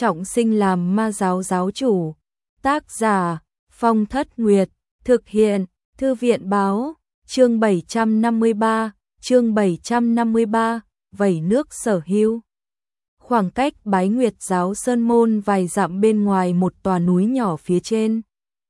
trọng sinh làm ma giáo giáo chủ. Tác giả Phong Thất Nguyệt, thực hiện Thư viện báo, chương 753, vẩy nước Sở Hưu. Khoảng cách Bái Nguyệt giáo sơn môn vài dặm bên ngoài một tòa núi nhỏ phía trên.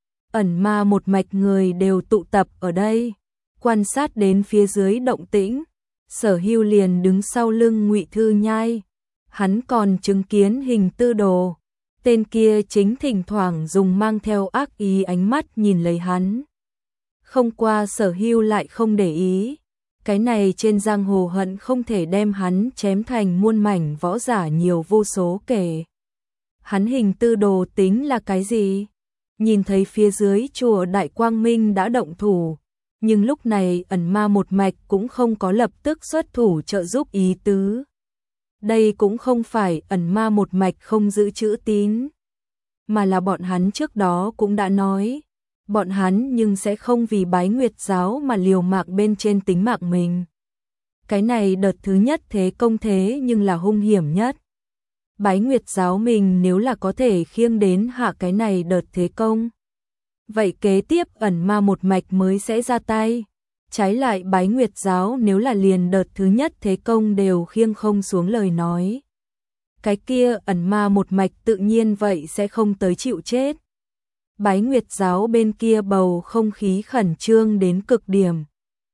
Ẩn ma một mạch người đều tụ tập ở đây, quan sát đến phía dưới động tĩnh. Sở Hưu liền đứng sau lưng Ngụy Thư Nhai, hắn còn chứng kiến Hình Tư Đồ, tên kia chính thỉnh thoảng dùng mang theo ác ý ánh mắt nhìn lấy hắn. Không qua Sở Hưu lại không để ý, cái này trên giang hồ hận không thể đem hắn chém thành muôn mảnh võ giả nhiều vô số kể. Hắn Hình Tư Đồ tính là cái gì? Nhìn thấy phía dưới chùa Đại Quang Minh đã động thủ, nhưng lúc này ẩn ma một mạch cũng không có lập tức xuất thủ trợ giúp ý tứ. Đây cũng không phải ẩn ma một mạch không giữ chữ tín, mà là bọn hắn trước đó cũng đã nói, bọn hắn nhưng sẽ không vì Bái Nguyệt giáo mà liều mạng bên trên tính mạng mình. Cái này đợt thứ nhất thế công thế nhưng là hung hiểm nhất. Bái Nguyệt giáo mình nếu là có thể khiêng đến hạ cái này đợt thế công, vậy kế tiếp ẩn ma một mạch mới sẽ ra tay. Trái lại Bái Nguyệt giáo nếu là liền đợt thứ nhất thế công đều khiêng không xuống lời nói, cái kia ẩn ma một mạch tự nhiên vậy sẽ không tới chịu chết. Bái Nguyệt giáo bên kia bầu không khí khẩn trương đến cực điểm.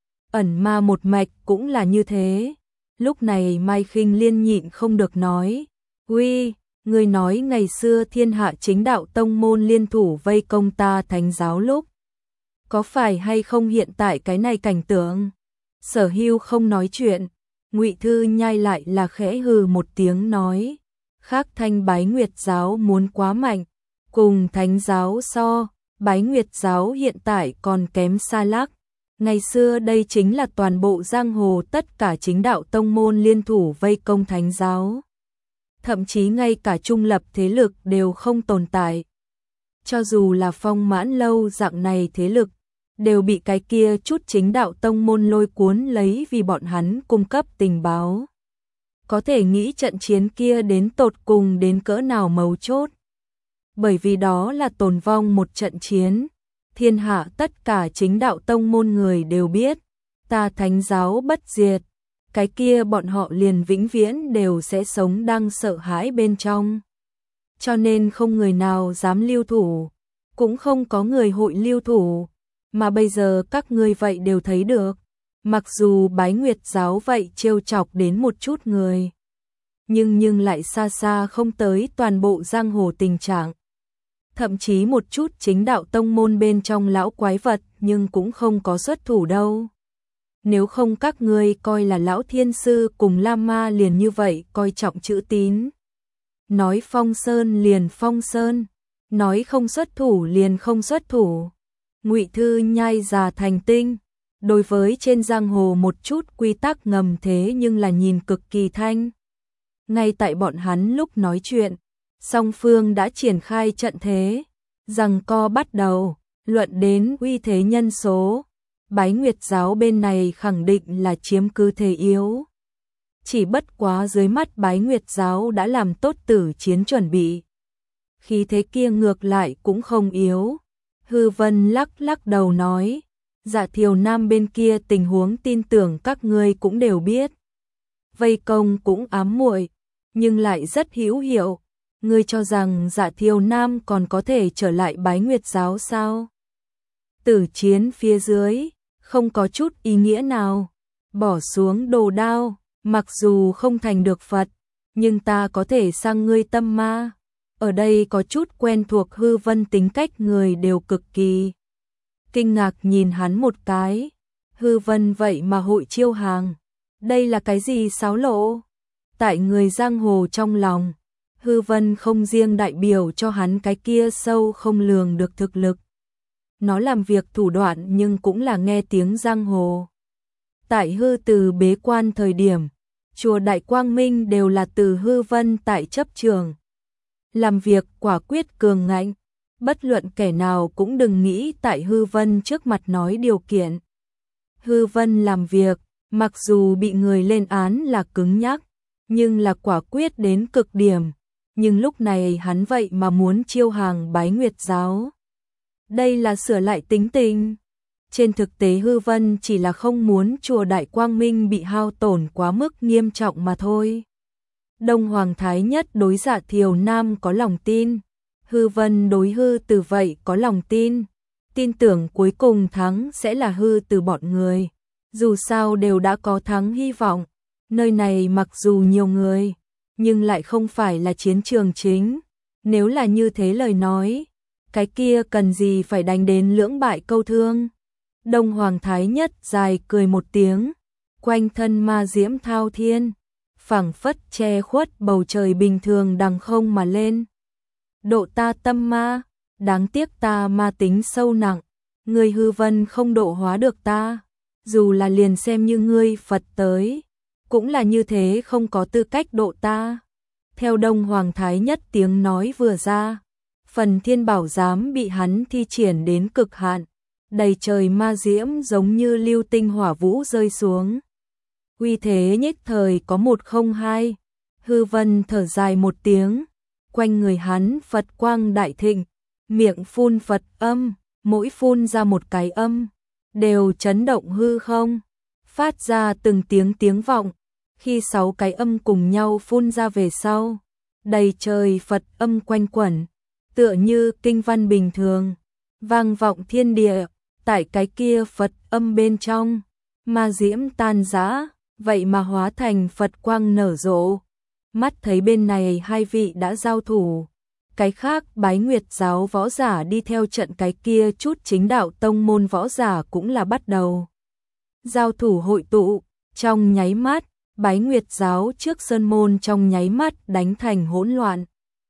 Ẩn ma một mạch cũng là như thế. Lúc này Mai Khinh Liên nhịn không được nói, "Uy, người nói ngày xưa thiên hạ chính đạo tông môn liên thủ vây công ta thánh giáo lúc, có phải hay không hiện tại cái này cảnh tượng?" Sở Hưu không nói chuyện, Ngụy Thư Nhai lại là khẽ hừ một tiếng nói, "Khác thanh Bái Nguyệt giáo muốn quá mạnh, cùng thánh giáo so, Bái Nguyệt giáo hiện tại còn kém xa lắc. Ngày xưa đây chính là toàn bộ giang hồ tất cả chính đạo tông môn liên thủ vây công thánh giáo. Thậm chí ngay cả trung lập thế lực đều không tồn tại. Cho dù là Phong Mãn Lâu dạng này thế lực, đều bị cái kia chút chính đạo tông môn lôi cuốn lấy vì bọn hắn cung cấp tình báo. Có thể nghĩ trận chiến kia đến tột cùng đến cỡ nào mấu chốt. Bởi vì đó là tồn vong một trận chiến, thiên hạ tất cả chính đạo tông môn người đều biết, ta thánh giáo bất diệt, cái kia bọn họ liền vĩnh viễn đều sẽ sống đang sợ hãi bên trong. Cho nên không người nào dám lưu thủ, cũng không có người hội lưu thủ, mà bây giờ các ngươi vậy đều thấy được, mặc dù Bái Nguyệt giáo vậy trêu chọc đến một chút người, nhưng lại xa xa không tới toàn bộ giang hồ tình trạng. Thậm chí một chút chính đạo tông môn bên trong lão quái vật nhưng cũng không có xuất thủ đâu. Nếu không các ngươi coi là lão thiên sư cùng La Ma liền như vậy coi trọng chữ tín. Nói phong sơn liền phong sơn, nói không xuất thủ liền không xuất thủ. Ngụy Thư Nhai già thành tinh, đối với trên giang hồ một chút quy tắc ngầm thế nhưng là nhìn cực kỳ thanh. Ngay tại bọn hắn lúc nói chuyện, song phương đã triển khai trận thế, giằng co bắt đầu, luận đến uy thế nhân số. Bái Nguyệt giáo bên này khẳng định là chiếm cứ thế yếu. Chỉ bất quá dưới mắt Bái Nguyệt giáo đã làm tốt tử chiến chuẩn bị. Khí thế kia ngược lại cũng không yếu. Hư Vân lắc lắc đầu nói, Dạ Thiều Nam bên kia tình huống tin tưởng các ngươi cũng đều biết. Vây công cũng ám muội, nhưng lại rất hữu hiệu. Ngươi cho rằng Dạ Thiều Nam còn có thể trở lại Bái Nguyệt giáo sao? Tử chiến phía dưới, không có chút ý nghĩa nào. Bỏ xuống đồ đao, mặc dù không thành được Phật, nhưng ta có thể sang ngươi tâm ma. Ở đây có chút quen thuộc Hư Vân tính cách người đều cực kỳ kinh ngạc nhìn hắn một cái. Hư Vân vậy mà hội chiêu hàng. Đây là cái gì xáo lộ? Tại người giang hồ trong lòng, Hư Vân không riêng đại biểu cho hắn cái kia sâu không lường được thực lực. Nó làm việc thủ đoạn nhưng cũng là nghe tiếng giang hồ. Tại Hư Từ bế quan thời điểm, chùa Đại Quang Minh đều là từ Hư Vân tại chấp trường. Làm việc quả quyết cường ngạnh, bất luận kẻ nào cũng đừng nghĩ tại Hư Vân trước mặt nói điều kiện. Hư Vân làm việc, mặc dù bị người lên án là cứng nhắc, nhưng là quả quyết đến cực điểm. nhưng lúc này hắn vậy mà muốn chiêu hàng Bái Nguyệt giáo. Đây là sửa lại tính tình. Trên thực tế Hư Vân chỉ là không muốn chùa Đại Quang Minh bị hao tổn quá mức nghiêm trọng mà thôi. Đông Hoàng Thái Nhất đối Dạ Thiều Nam có lòng tin, Hư Vân đối Hư Từ vậy có lòng tin, tin tưởng cuối cùng thắng sẽ là Hư Từ bọn người. Dù sao đều đã có thắng hy vọng, nơi này mặc dù nhiều người, nhưng lại không phải là chiến trường chính. Nếu là như thế lời nói, cái kia cần gì phải đánh đến lưỡng bại câu thương. Đông Hoàng Thái Nhất dài cười một tiếng, quanh thân ma diễm thao thiên, phảng phất che khuất bầu trời bình thường đằng không mà lên. Độ ta tâm ma, đáng tiếc ta ma tính sâu nặng, ngươi Hư Vân không độ hóa được ta, dù là liền xem như ngươi Phật tới, cũng là như thế không có tư cách độ ta. Theo Đông Hoàng Thái Nhất tiếng nói vừa ra, phần thiên bảo giám bị hắn thi triển đến cực hạn, đầy trời ma diễm giống như lưu tinh hỏa vũ rơi xuống. Uy thế nhất thời có 102, Hư Vân thở dài một tiếng, quanh người hắn Phật quang đại thịnh, miệng phun Phật âm, mỗi phun ra một cái âm, đều chấn động hư không, phát ra từng tiếng vọng. Khi 6 cái âm cùng nhau phun ra về sau, đầy trời Phật âm quanh quẩn, tựa như kinh văn bình thường, vang vọng thiên địa. Tại cái kia Phật âm bên trong, ma diễm tan rã, vậy mà hóa thành Phật quang nở rộ. Mắt thấy bên này hai vị đã giao thủ, cái khác Bái Nguyệt giáo võ giả đi theo trận cái kia chút chính đạo tông môn võ giả cũng là bắt đầu. Giao thủ hội tụ, trong nháy mắt, Bái Nguyệt giáo trước sơn môn trong nháy mắt đánh thành hỗn loạn.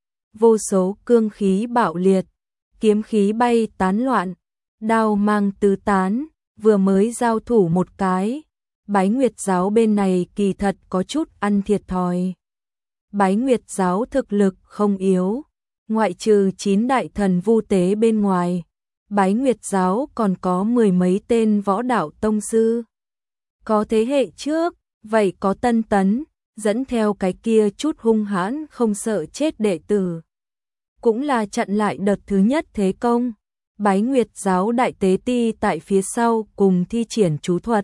Vô số cương khí bạo liệt, kiếm khí bay tán loạn, đao mang tứ tán, vừa mới giao thủ một cái. Bái Nguyệt giáo bên này kỳ thật có chút ăn thiệt thòi. Bái Nguyệt giáo thực lực không yếu, ngoại trừ 9 đại thần vu tế bên ngoài, Bái Nguyệt giáo còn có 10 mấy tên võ đạo tông sư. Có thế hệ trước, vậy có tân tấn, dẫn theo cái kia chút hung hãn không sợ chết đệ tử. Cũng là chặn lại đợt thứ nhất thế công. Bái Nguyệt giáo đại tế ti tại phía sau cùng thi triển chú thuật.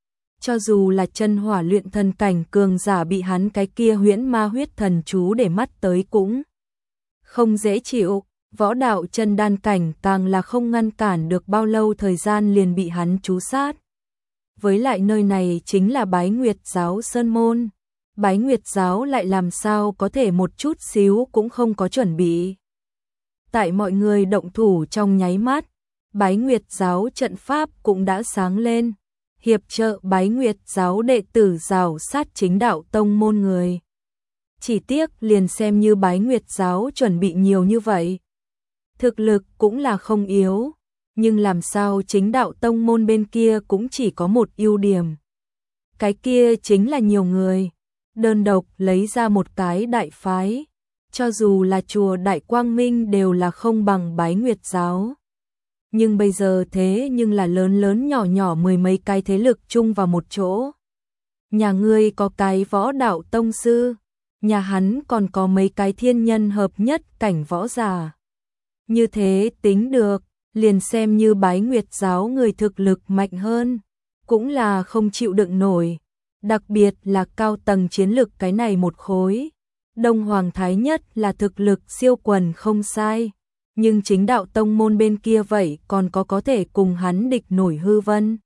Cho dù là chân hỏa luyện thần cảnh cường giả bị hắn cái kia huyễn ma huyết thần chú để mắt tới cũng không dễ chịu, võ đạo chân đan cảnh càng là không ngăn cản được bao lâu thời gian liền bị hắn chú sát. Với lại nơi này chính là Bái Nguyệt giáo sơn môn, Bái Nguyệt giáo lại làm sao có thể một chút xíu cũng không có chuẩn bị. Tại mọi người động thủ trong nháy mắt, Bái Nguyệt giáo trận pháp cũng đã sáng lên, hiệp trợ Bái Nguyệt giáo đệ tử rào sát chính đạo tông môn người. Chỉ tiếc liền xem như Bái Nguyệt giáo chuẩn bị nhiều như vậy, thực lực cũng là không yếu, nhưng làm sao chính đạo tông môn bên kia cũng chỉ có một ưu điểm. Cái kia chính là nhiều người, đơn độc lấy ra một cái đại phái, cho dù là chùa Đại Quang Minh đều là không bằng Bái Nguyệt giáo. Nhưng bây giờ thế nhưng là lớn lớn nhỏ nhỏ 10 mấy cái thế lực chung vào một chỗ. Nhà ngươi có cái võ đạo tông sư, nhà hắn còn có mấy cái thiên nhân hợp nhất cảnh võ giả. Như thế tính được, liền xem như Bái Nguyệt giáo người thực lực mạnh hơn, cũng là không chịu đựng nổi, đặc biệt là cao tầng chiến lực cái này một khối. Đông Hoàng Thái Nhất là thực lực siêu quần không sai, nhưng chính đạo tông môn bên kia vậy còn có thể cùng hắn địch nổi Hư Vân.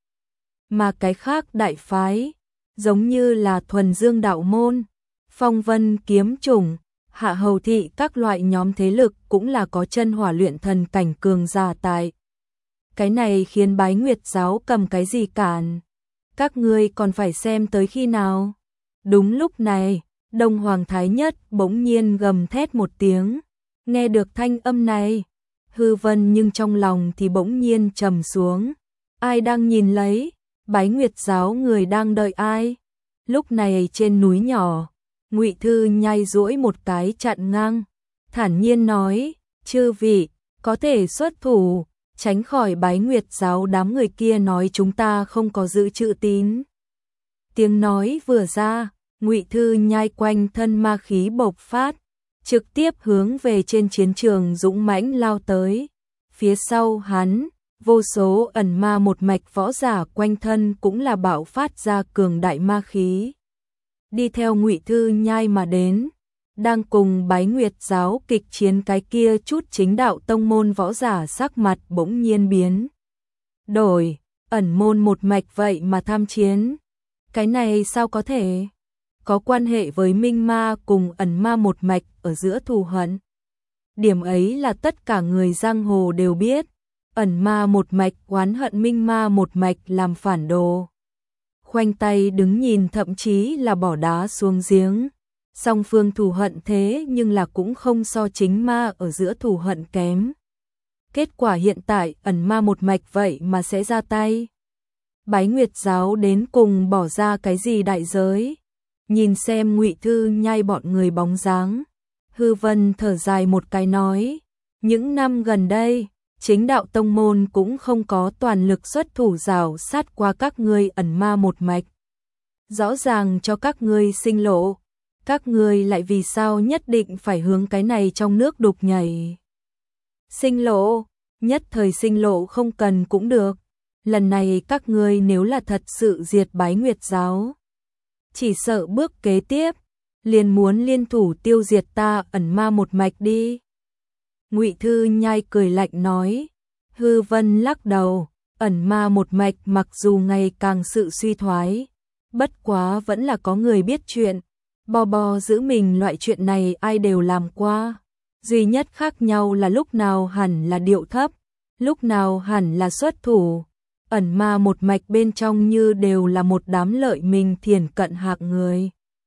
Mà cái khác đại phái, giống như là Thuần Dương đạo môn, Phong Vân kiếm chủng, Hạ Hầu thị các loại nhóm thế lực cũng là có chân hỏa luyện thần cảnh cường giả tại. Cái này khiến Bái Nguyệt giáo cầm cái gì cản? Các ngươi còn phải xem tới khi nào? Đúng lúc này, Đông Hoàng Thái Nhất bỗng nhiên gầm thét một tiếng, nghe được thanh âm này, Hư Vân nhưng trong lòng thì bỗng nhiên trầm xuống. Ai đang nhìn lấy? Bái Nguyệt giáo người đang đợi ai? Lúc này trên núi nhỏ, Ngụy Thư nhai duỗi một cái chặn ngang, thản nhiên nói, chư vị, có thể xuất thủ, tránh khỏi Bái Nguyệt giáo đám người kia nói chúng ta không có giữ chữ tín. Tiếng nói vừa ra, Ngụy Thư nhai quanh thân ma khí bộc phát, trực tiếp hướng về trên chiến trường dũng mãnh lao tới. Phía sau hắn, vô số ẩn ma một mạch võ giả quanh thân cũng là bạo phát ra cường đại ma khí. Đi theo Ngụy Thư Nhai mà đến, đang cùng Bái Nguyệt giáo kịch chiến cái kia chút chính đạo tông môn võ giả sắc mặt bỗng nhiên biến đổi, ẩn môn một mạch vậy mà tham chiến. Cái này sao có thể? Có quan hệ với minh ma cùng ẩn ma một mạch ở giữa thù hận. Điểm ấy là tất cả người giang hồ đều biết. Ẩn ma một mạch oán hận minh ma một mạch làm phản đồ. Khoanh tay đứng nhìn, thậm chí là bỏ đá xuống giếng. Song phương thù hận thế nhưng là cũng không so chính ma ở giữa thù hận kém. Kết quả hiện tại ẩn ma một mạch vậy mà sẽ ra tay. Bái Nguyệt giáo đến cùng bỏ ra cái gì đại giới? Nhìn xem Ngụy Thư Nhai bọn người bóng dáng, Hư Vân thở dài một cái nói, những năm gần đây, chính đạo tông môn cũng không có toàn lực xuất thủ rào sát qua các ngươi ẩn ma một mạch. Rõ ràng cho các ngươi sinh lộ, các ngươi lại vì sao nhất định phải hướng cái này trong nước đục nhảy? Sinh lộ, nhất thời sinh lộ không cần cũng được. Lần này các ngươi nếu là thật sự diệt Bái Nguyệt giáo, chỉ sợ bước kế tiếp liền muốn liên thủ tiêu diệt ta ẩn ma một mạch đi. Ngụy Thư Nhai cười lạnh nói. Hư Vân lắc đầu, ẩn ma một mạch mặc dù ngày càng sự suy thoái, bất quá vẫn là có người biết chuyện. Bo giữ mình loại chuyện này ai đều làm qua, duy nhất khác nhau là lúc nào hẳn là điệu thấp, lúc nào hẳn là xuất thủ. Ẩn ma một mạch bên trong như đều là một đám lợi mình thiền cận hạng người.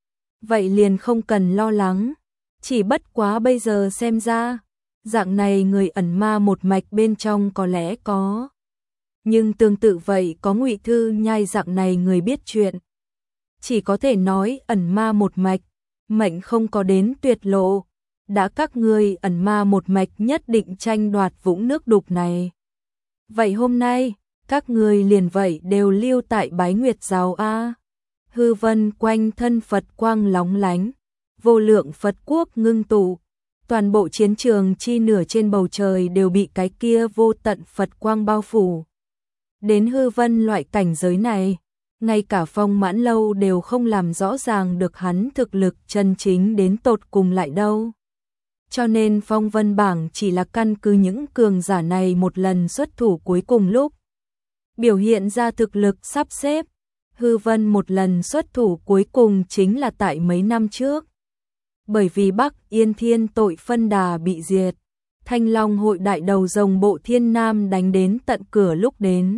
Vậy liền không cần lo lắng, chỉ bất quá bây giờ xem ra, dạng này người ẩn ma một mạch bên trong có lẽ có. Nhưng tương tự vậy có Ngụy Thư Nhai dạng này người biết chuyện. Chỉ có thể nói ẩn ma một mạch, mệnh không có đến tuyệt lộ. Đã các ngươi ẩn ma một mạch nhất định tranh đoạt vũng nước đục này. Vậy hôm nay, các ngươi liền vậy đều lưu tại Bái Nguyệt giáo a. Hư Vân quanh thân Phật quang lóng lánh, vô lượng Phật quốc ngưng tụ, toàn bộ chiến trường chi nửa trên bầu trời đều bị cái kia vô tận Phật quang bao phủ. Đến Hư Vân loại cảnh giới này, ngay cả Phong Mãn Lâu đều không làm rõ ràng được hắn thực lực chân chính đến tột cùng lại đâu. Cho nên Phong Vân bảng chỉ là căn cứ những cường giả này một lần xuất thủ cuối cùng lúc biểu hiện ra thực lực sắp xếp. Hư Vân một lần xuất thủ cuối cùng chính là tại mấy năm trước. Bởi vì Bắc Yên Thiên tội phân đà bị diệt, Thanh Long hội đại đầu rồng Bộ Thiên Nam đánh đến tận cửa lúc đến.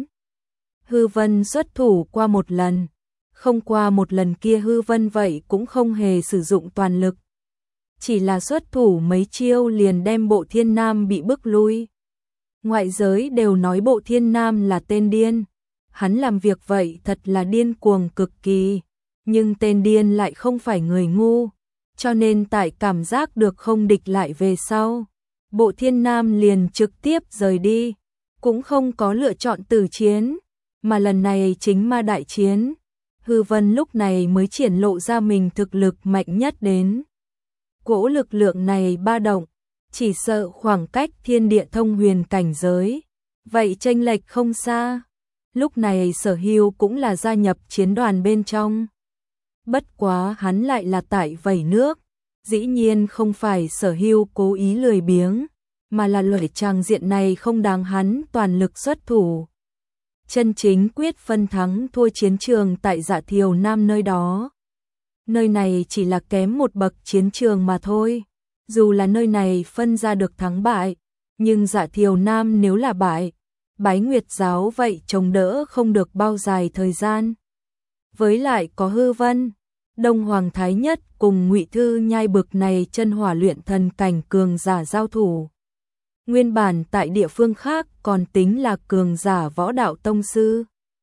Hư Vân xuất thủ qua một lần, không qua một lần kia Hư Vân vậy cũng không hề sử dụng toàn lực. Chỉ là xuất thủ mấy chiêu liền đem Bộ Thiên Nam bị bức lui. Ngoại giới đều nói Bộ Thiên Nam là tên điên. Hắn làm việc vậy thật là điên cuồng cực kỳ. Nhưng tên điên lại không phải người ngu. Cho nên tại cảm giác được không địch lại về sau, Bộ Thiên Nam liền trực tiếp rời đi. Cũng không có lựa chọn tử chiến. Mà lần này chính ma đại chiến. Hư Vân lúc này mới triển lộ ra mình thực lực mạnh nhất đến. Cỗ lực lượng này ba động, chỉ sợ khoảng cách thiên địa thông huyền cảnh giới, vậy chênh lệch không xa. Lúc này Sở Hưu cũng là gia nhập chiến đoàn bên trong. Bất quá hắn lại là tại vẩy nước, dĩ nhiên không phải Sở Hưu cố ý lười biếng, mà là loại tràng diện này không đáng hắn toàn lực xuất thủ. Chân chính quyết phân thắng thua chiến trường tại Dạ Thiều Nam nơi đó. Nơi này chỉ là kém một bậc chiến trường mà thôi. Dù là nơi này phân ra được thắng bại, nhưng Dạ Thiều Nam nếu là bại, Bái Nguyệt giáo vậy chống đỡ không được bao dài thời gian. Với lại có Hư Vân, Đông Hoàng Thái Nhất cùng Ngụy Thư Nhai bực này chân hỏa luyện thần cảnh cường giả giao thủ. Nguyên bản tại địa phương khác còn tính là cường giả võ đạo tông sư.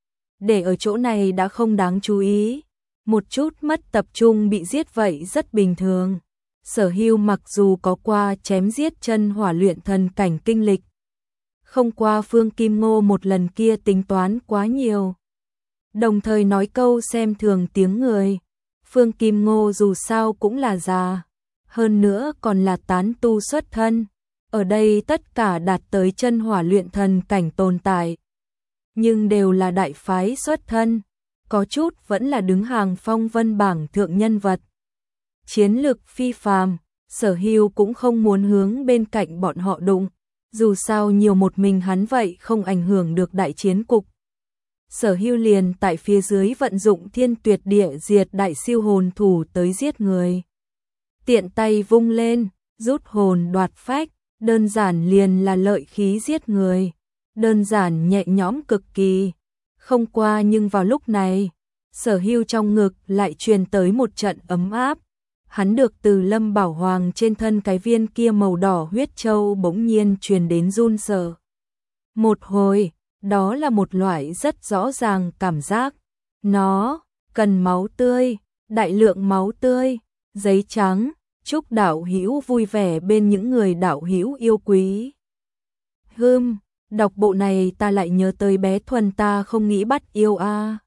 Để ở chỗ này đã không đáng chú ý. Một chút mất tập trung bị giết vậy rất bình thường. Sở Hưu mặc dù có qua chém giết chân hỏa luyện thần cảnh kinh lịch, không qua Phương Kim Ngô một lần kia tính toán quá nhiều. Đồng thời nói câu xem thường tiếng người. Phương Kim Ngô dù sao cũng là già. hơn nữa còn là tán tu xuất thân. Ở đây tất cả đạt tới chân hỏa luyện thần cảnh tồn tại, nhưng đều là đại phái xuất thân, có chút vẫn là đứng hàng phong vân bảng thượng nhân vật. Chiến lực phi phàm, Sở Hưu cũng không muốn hướng bên cạnh bọn họ đụng, dù sao nhiều một mình hắn vậy không ảnh hưởng được đại chiến cục. Sở Hưu liền tại phía dưới vận dụng Thiên Tuyệt Địa Diệt đại siêu hồn thủ tới giết người. Tiện tay vung lên, rút hồn đoạt phách, đơn giản liền là lợi khí giết người, đơn giản nhẹ nhõm cực kỳ. Không qua nhưng vào lúc này, Sở Hưu trong ngực lại truyền tới một trận ấm áp. Hắn được từ Lâm Bảo Hoàng trên thân cái viên kia màu đỏ huyết châu bỗng nhiên truyền đến run sợ. Một hồi, đó là một loại rất rõ ràng cảm giác. Nó cần máu tươi, đại lượng máu tươi, giấy trắng. Chúc đạo hữu vui vẻ bên những người đạo hữu yêu quý. Đọc bộ này ta lại nhớ tới bé Thuần ta không nghĩ bắt yêu a.